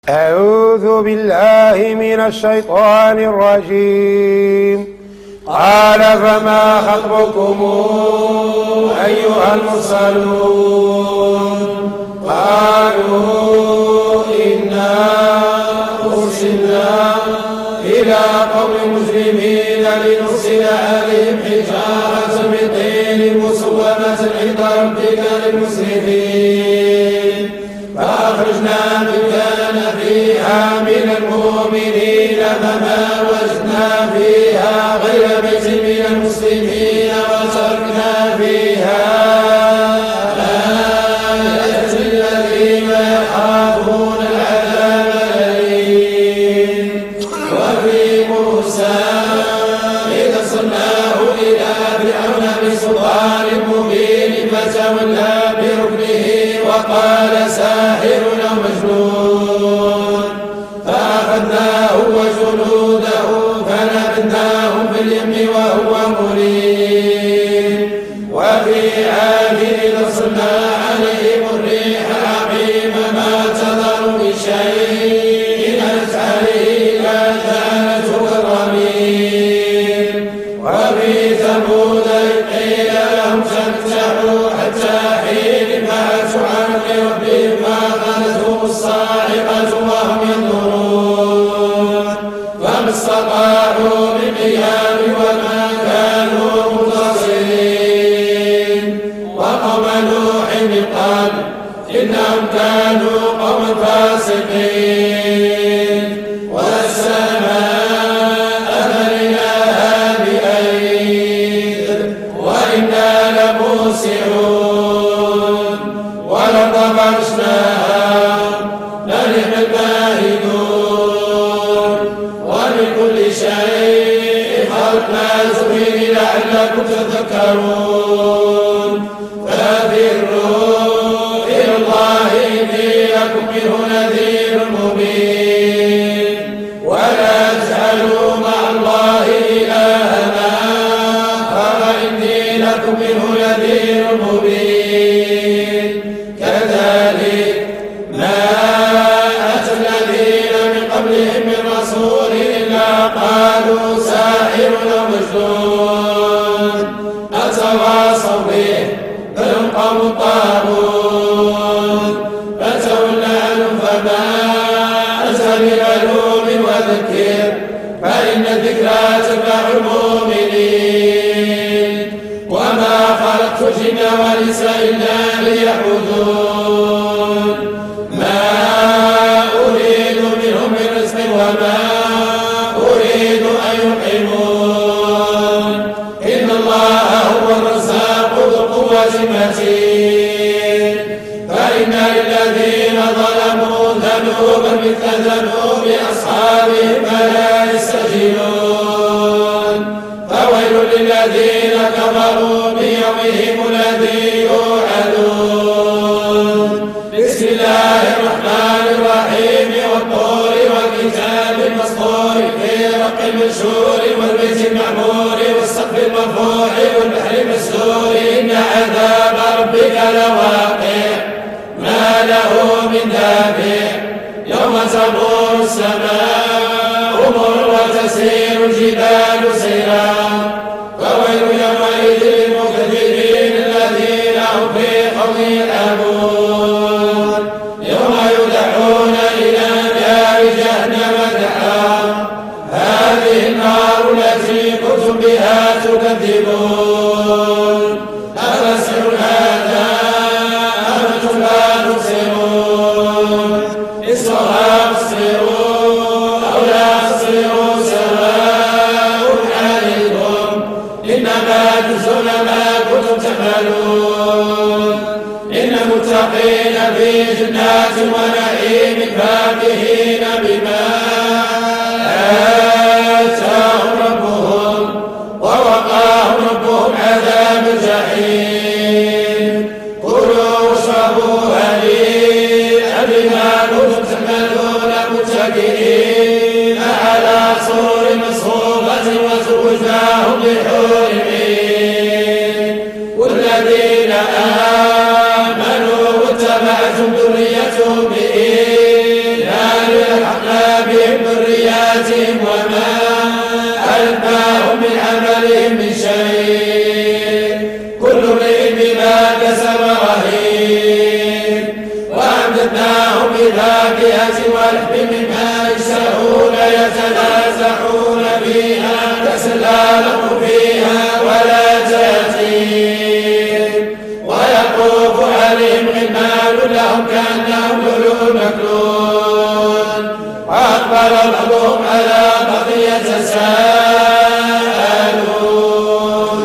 أعوذ بالله من الشيطان الرجيم. قال فما خطبكم أيها المرسلون؟ قالوا إنا أرسلنا إلى قوم مسلمين لنرسل عليهم حجارة من طين مسومة عند ربك للمسرفين فأخرجنا من كان فيها من المؤمنين فما وجدنا فيها غير بيت من المسلمين وتركنا فيها آية للذين يخافون العذاب الأليم. وفي موسى إذ أرسلناه إلى فرعون بسلطان مبين فتولى بركنه وقال ساحر أو مجنون فأخذناه وجنوده فنبذناهم في اليم وهو مليم. وفي عاد إذ أرسلنا عليهم الريح العقيم ما تذر من شيء أتت عليه إلا جعلته كالرميم. وفي ثمود إذ قيل لهم تفتحوا حتى حين بعثوا عن ربهم فأخذتهم الصاعقة وهم ينظرون فما استطاعوا من قيام وما كانوا منتصرين. وقوم نوح من قبل إنهم كانوا قوما فاسقين. والسماء بنيناها بأيد وإنا لموسعون. والأرض فرشناها فنعم الماهدون. ومن كل شيء خلقنا زوجين لعلكم تذكرون. ففروا إلى الله إني لكم منه نذير مبين. ولا تجعلوا مع الله إلها آخر إني لكم منه نذير مبين. كذلك ما أتى الذين من قبلهم من رسول إلا قالوا ساحر أو مجنون أتواصوا به بل هم قوم طاغون. فتول عنهم فما أنت بملوم وذكر فإن الذكرى تنفع المؤمنين. وما خلقت الجن والإنس إلا ليعبدون. ما أريد منهم من رزق وما أريد أن يطعمون. إن الله هو الرزاق ذو القوة المتين. فإن للذين ظلموا ذنوبا مثل ذنوب أصحابهم فلا يستعجلون. فويل للذين كفروا بيومهم الذي يوعدون. بسم الله الرحمن الرحيم. والطور والكتاب المسطور في رق المنشور والبيت المعمور والسقف المرفوع والبحر المسجور. إن عذاب ربك لواقع ما له من دافع. يوم تمور السماء مر وتسير الجبال سيرا. فويل يومئذ للمكذبين الذين هم في خوض يلعبون. يوم يدعون إلى نار جهنم دعا. هذه النار التي كنتم بها تكذبون. أفسحر هذا أم أنتم لا تبصرون. اصلوها فاصبروا أو لا تصبروا سواء عليكم إنما تجزون ما كنتم تعملون. إن المتقين في جنات ونعيم فاكهين بما آتاهم ربهم ووقاهم ربهم عذاب الجحيم. كلوا واشربوا هنيئا بما كنتم تعملون متكئين على سرر مصفوفة وزوجناهم بحور عين. والذين آمنوا واتبعتهم ذريتهم بإيمان علمناهم من عملهم من شيء كل امرئ بما كسب رهين وأمددناهم بالفاكهة واللحم مما يشتهون يتنازعون فيها كأسا لا لغو فيها ولا تأثيم ويطوف عليهم غلمان لهم كأنهم لؤلؤ مكنون وأقبل بعضهم على بعض يتساءلون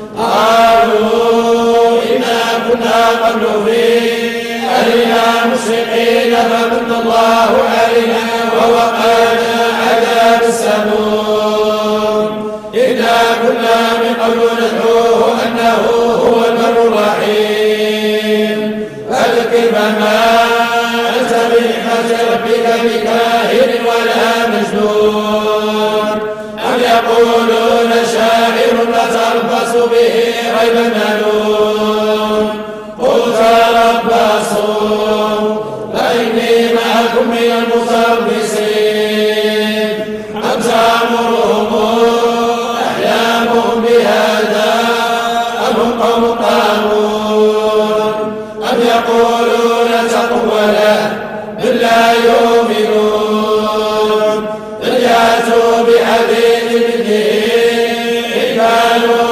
قالوا إنا كنا قبل في أهلنا مشرقين فمن الله علينا ووقانا عذاب السموم إنا كنا من قبل ندعوه أنه هو البر الرحيم فذكر فما أنت بنعمة ربك بكاهن ولا مجنون أم يقولون شاعر نتربص به ريب المنون قل تربصوا فإني معكم من المتربصين أم تأمرهم أحلامهم بهذا أم هم قوم طاغون أم يقولون تقوله بل لا يؤمنون بل يأتوا بحديث مثله إن كانوا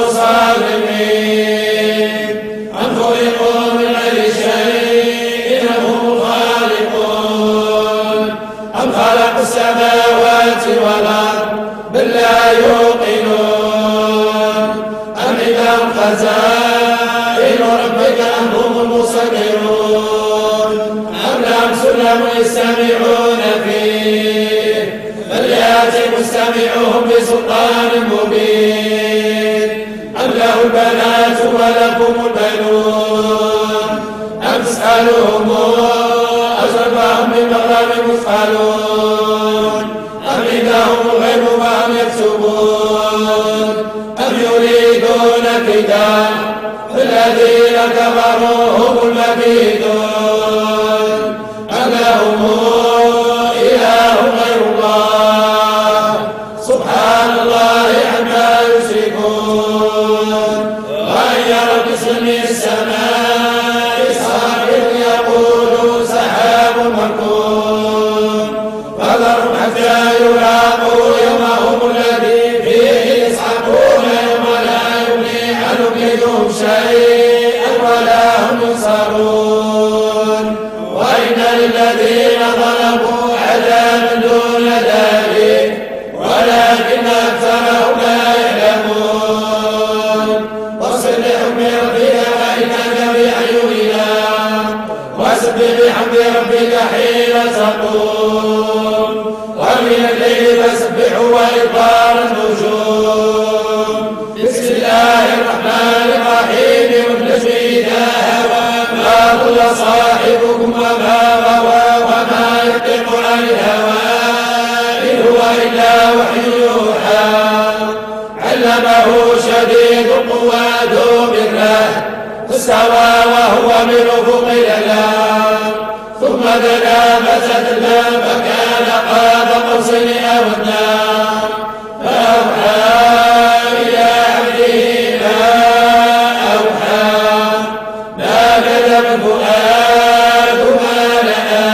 صادقين أم خلقوا من غير شيء أم هم الخالقون أم خلقوا السماوات والأرض بل لا يوقنون أم عندهم خزائن ربك أم هم المسيطرون أم لهم سلم يستمعون فيه فليأت مستمعهم بسلطان مبين أم له البنات ولكم البنون أم تسألهم أجرهم من مغرب مثقلون أم عندهم الغيب فهم يكتبون أم يريدون كيدا الذين كفروا هم المكيدون أم لهم إله غير الله سبحان الله عما يشركون وأن يروا كسر السماء ساقط يقولوا سحاب مركون فذرهم حتى يلاقوا يومهم الذي فيه يصعقون يوم لا يغني عنهم كيدهم شيئا ولا هم ينصرون وإن للذين ظلموا عذابا دون ذلك ولكن أكثرهم لا يعلمون واصبر لحكم ربك فإنك بأعيننا وسبح بحمد ربك حين تقوم ومن الليل فسبح وإدبار النجوم بسم الله الرحمن الرحيم والنجم إذا هوى ما ضل صاحبكم وما غوى وما ينطق عن الهوى إن هو إلا وحي يوحى علمه شديد القوى ذو مرة استوى وهو بالأفق الأعلى ثم دنا فتدلى فكان قاب قوسين أو أدنى فأوحى إلى عبده ما أوحى ما كذب الفؤاد ما رأى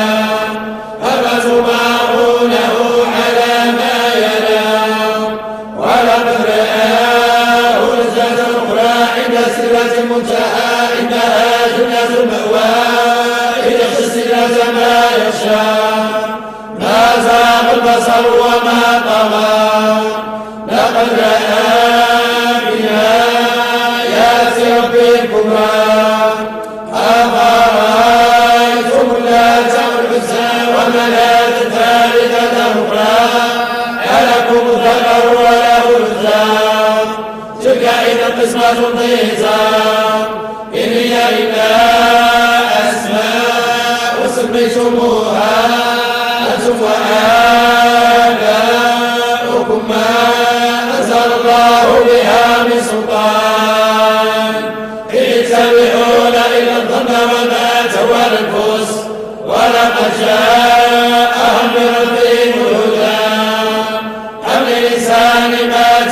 أفتمارونه على ما يرى ولقد رآه نزلة أخرى عند سدرة المنتهى إنها جنة المأوى إذ يغشى السدرة ما يغشى ما زاغ البصر وما طغى لقد رأى من آيات ربه الكبرى أفرأيتم اللات والعزى ومناة الثالثة الأخرى ألكم الذكر وله الأنثى تلك إذا قسمة ضيزى إن هي إلا أسماء سميتموها أنتم وآباؤكم ما أنزل الله بها من سلطان إن يتبعون إلا الظن وما تهوى الأنفس ولقد جاءهم من ربهم الهدى أم للإنسان ما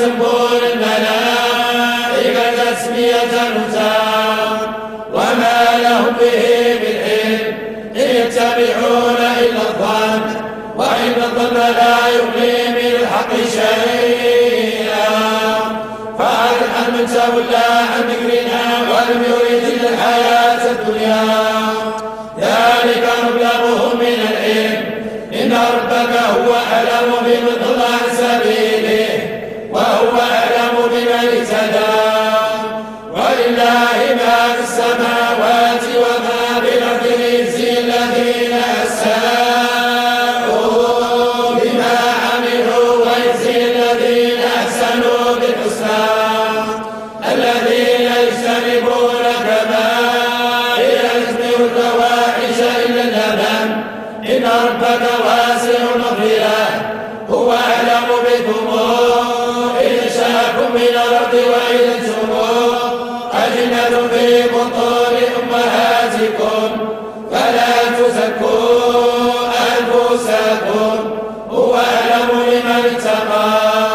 يسبون الملائكة تسمية تام وما لهم به من علم إن يتبعون إلا الظن وإن الظن لا يغني من الحق شيئا فأرحم من تولى عن ذكرنا ولم يرد الحياة الدنيا ذلك مبلغهم من العلم إن ربك هو أعلم بمن ضل عن سبيله وهو أعلم بمن اهتدى ولله ما في السماوات وما في الأرض ليجزي الذين أساءوا بما عملوا ويجزي الذين أحسنوا بالحسنى الذين يجتنبون كبائر الإثم والفواحش إلا اللمم إن ربك واسع المغفرة هو أعلم بكم إذ شاكم من الأرض وإذ أنتم أجنة في بطون أمهاتكم فلا تزكوا أنفسكم هو أعلم بمن اتقى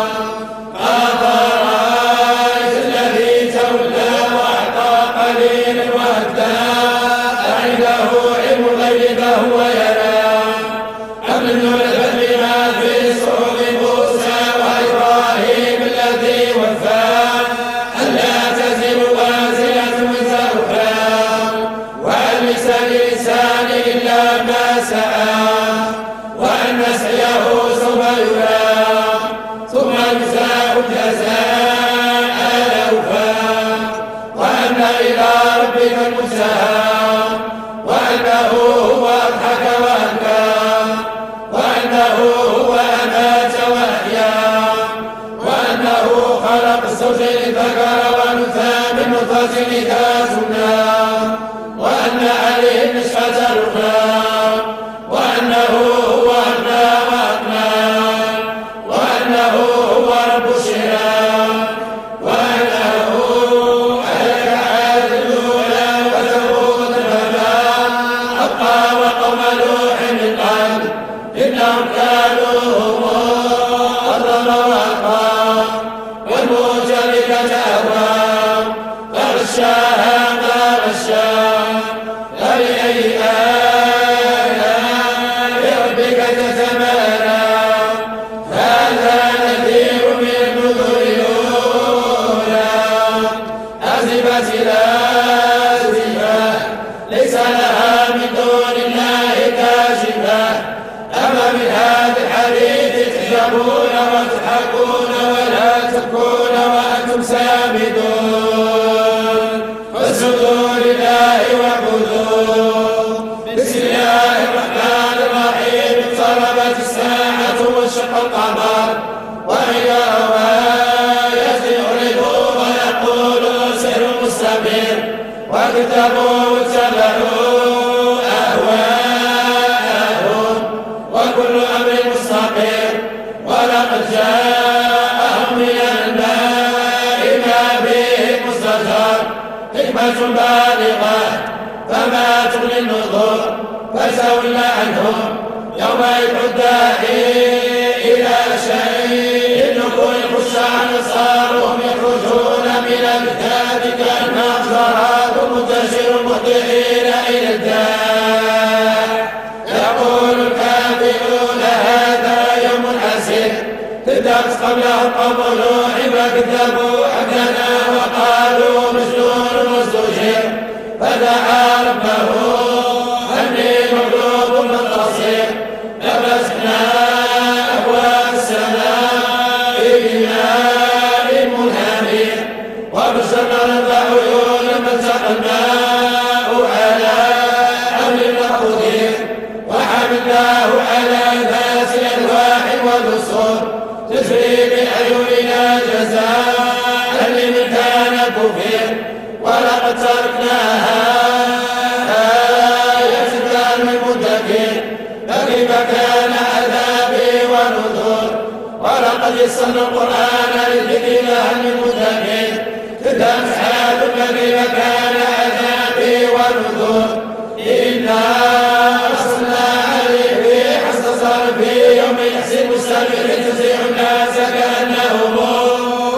أفرأيت الذي تولى وأعطى قليلا وأهدى أعنده علم الغيب فهو يرى أم لم ينبأ بما في صحف موسى وإبراهيم الذي وفى ألا تزر وازرة وزر أخرى وأن ليس للإنسان إلا ما سعى وأن سعيه سوف يرى ثم يجزاه الجزاء الأوفى وأن إلى ربك المنتهى وأنه هو أضحك وأبكى وأنه هو أمات وأحيا وأنه خلق الزوجين الذكر والأنثى من نطفة إذا تمنى وأن عليه النشأة الأخرى وأنه هو أغنى وأغنى وأنه هو رب الشرى وأنه أهلك عاد الأولى وثمود فما أبقى وقوم نوح من قبل إنهم كانوا هم أظلم وأطغى والمؤتفكة أهوى فغشاها ما غشا فبأي آلاء ربك تتمارى هذا نذير من النذر الأولى أزفت الآزفة ليس لها من دون الله كاشفة أما من هذا الحديث تحجبون وتضحكون ولا تبكون وأنتم سامدون فاسجدوا لله واعبدوا بسم الله الرحمن الرحيم اقتربت الساعة وانشق القمر وإن يروا آية يعرضوا ويقولوا سحر مستمر وكذبوا واتبعوا أهواءهم وكل أمر مستقر ولقد جاءهم من الماء ما فيه مستجر حكمة بالغة فما تغني النذر فتول عنهم يوم يدعو الداعي إلى شيء نكون خش عن أبصارهم يخرجون من الكتاب كأنهم جراد منتشر مهطعين إلى الداع يقول الكافرون هذا يوم عسير كذبت قبلهم قوم نوح فكذبوا عبدنا وقالوا مجنون مزدجر فدعا ربه أني مغلوب منتصر ففتحنا أبواب السماء بماء منهمر وبشرنا الأرض عيونا فالتقى الماء على أمر مقدور وحملناه على ذات ألواح ودسر تجري بأعيننا جزاء لمن كان كفر ولقد تركناها آية للمتقين فكيف كان عذابي ونذر ولقد يسرنا القرآن للذكر هل من مدكر كتاب حال فكيف كان عذابي ونذر إنا أرسلنا عليه ريحا صرصرا في يوم يحسب السميع تزيع الناس كأنهم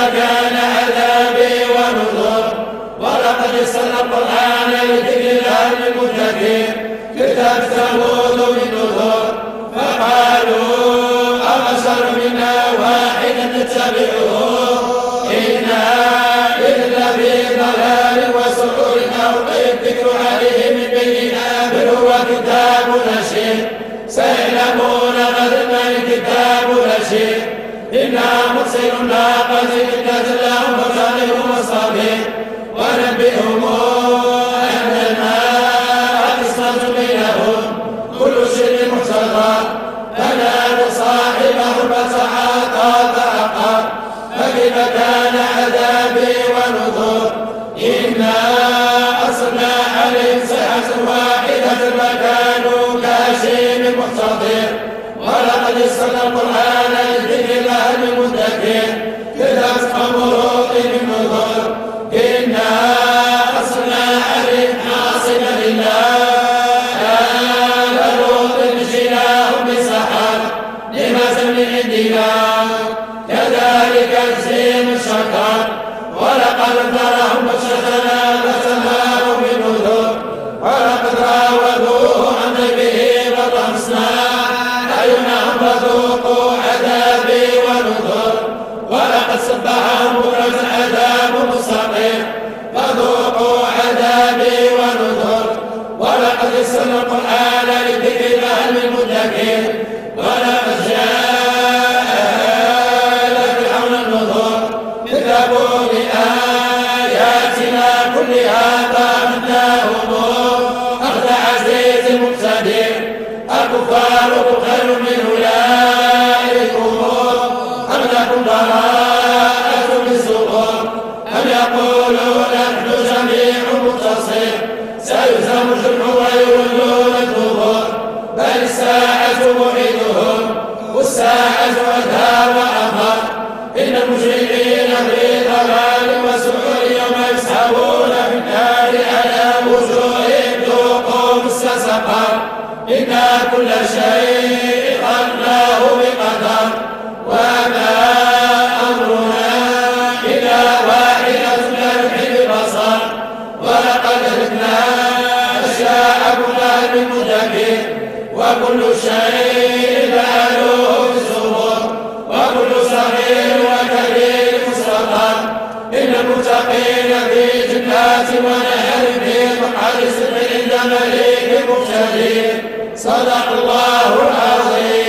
كان عذابي ونذر ولقد يسرنا القرآن لذكر الله للمتقين كتاب ثمود من نذر فقالوا أبشر منا واحدا نتبعه إنا إلا في ضلال وسرور أو الذكر عليه من بيننا بل هو كتاب نشير سيعلمون غدا من الكتاب نشير إنا مرسل الناقة فتنة لهم فخذهم الصابين ونبئهم أن الماء قسمة بينهم كل شرب محتضر فنادوا صاحبه فتعاطى فعقر فكيف كان عذابي ونذر إنا أرسلنا عليهم صيحة واحدة فكانوا كهشيم محتضر ولقد يسرنا القرآن للذكر لهل المدكر كتاب أمروط من نذر إنا أرسلنا عليهم حاصبا لله كذلك نجزي الشكر ولقد ذرهم بطشتنا فسماهم بنذر ولقد راودوه عن ذكره فطمسنا أعينهم فذوقوا عذابي ونذر ولقد سبحهم بكرة عذاب مستقيم فذوقوا عذابي ونذر ولقد يسرنا القرآن للذكر فهل من مدكر ولقد كذبوا بآياتنا كلها فأخذناهم أخذ عزيز مقتدر الكفار خير من أولئكم أم لكم براءة من سقوط أم يقولون نحن جميع منتصر سيهزم الجمع ويولون الدبر بل الساعة موعدهم والساعة أدهى وأمر إن المجرمين في ضلال وسعر يوم يسحبون في النار على وجوههم ذوقوا مس سقر إنا كل شيء خلقناه بقدر وما أمرنا إلا واحدة كلمح بالبصر ولقد أهلكنا أشياء كلها بمدبر وكل شيء فعلوه بالزبر وكل صغير وكبير مستقر إن المتقين في جنات ونهر في مقعد صدق عند مليك مقتدر صدق الله العظيم.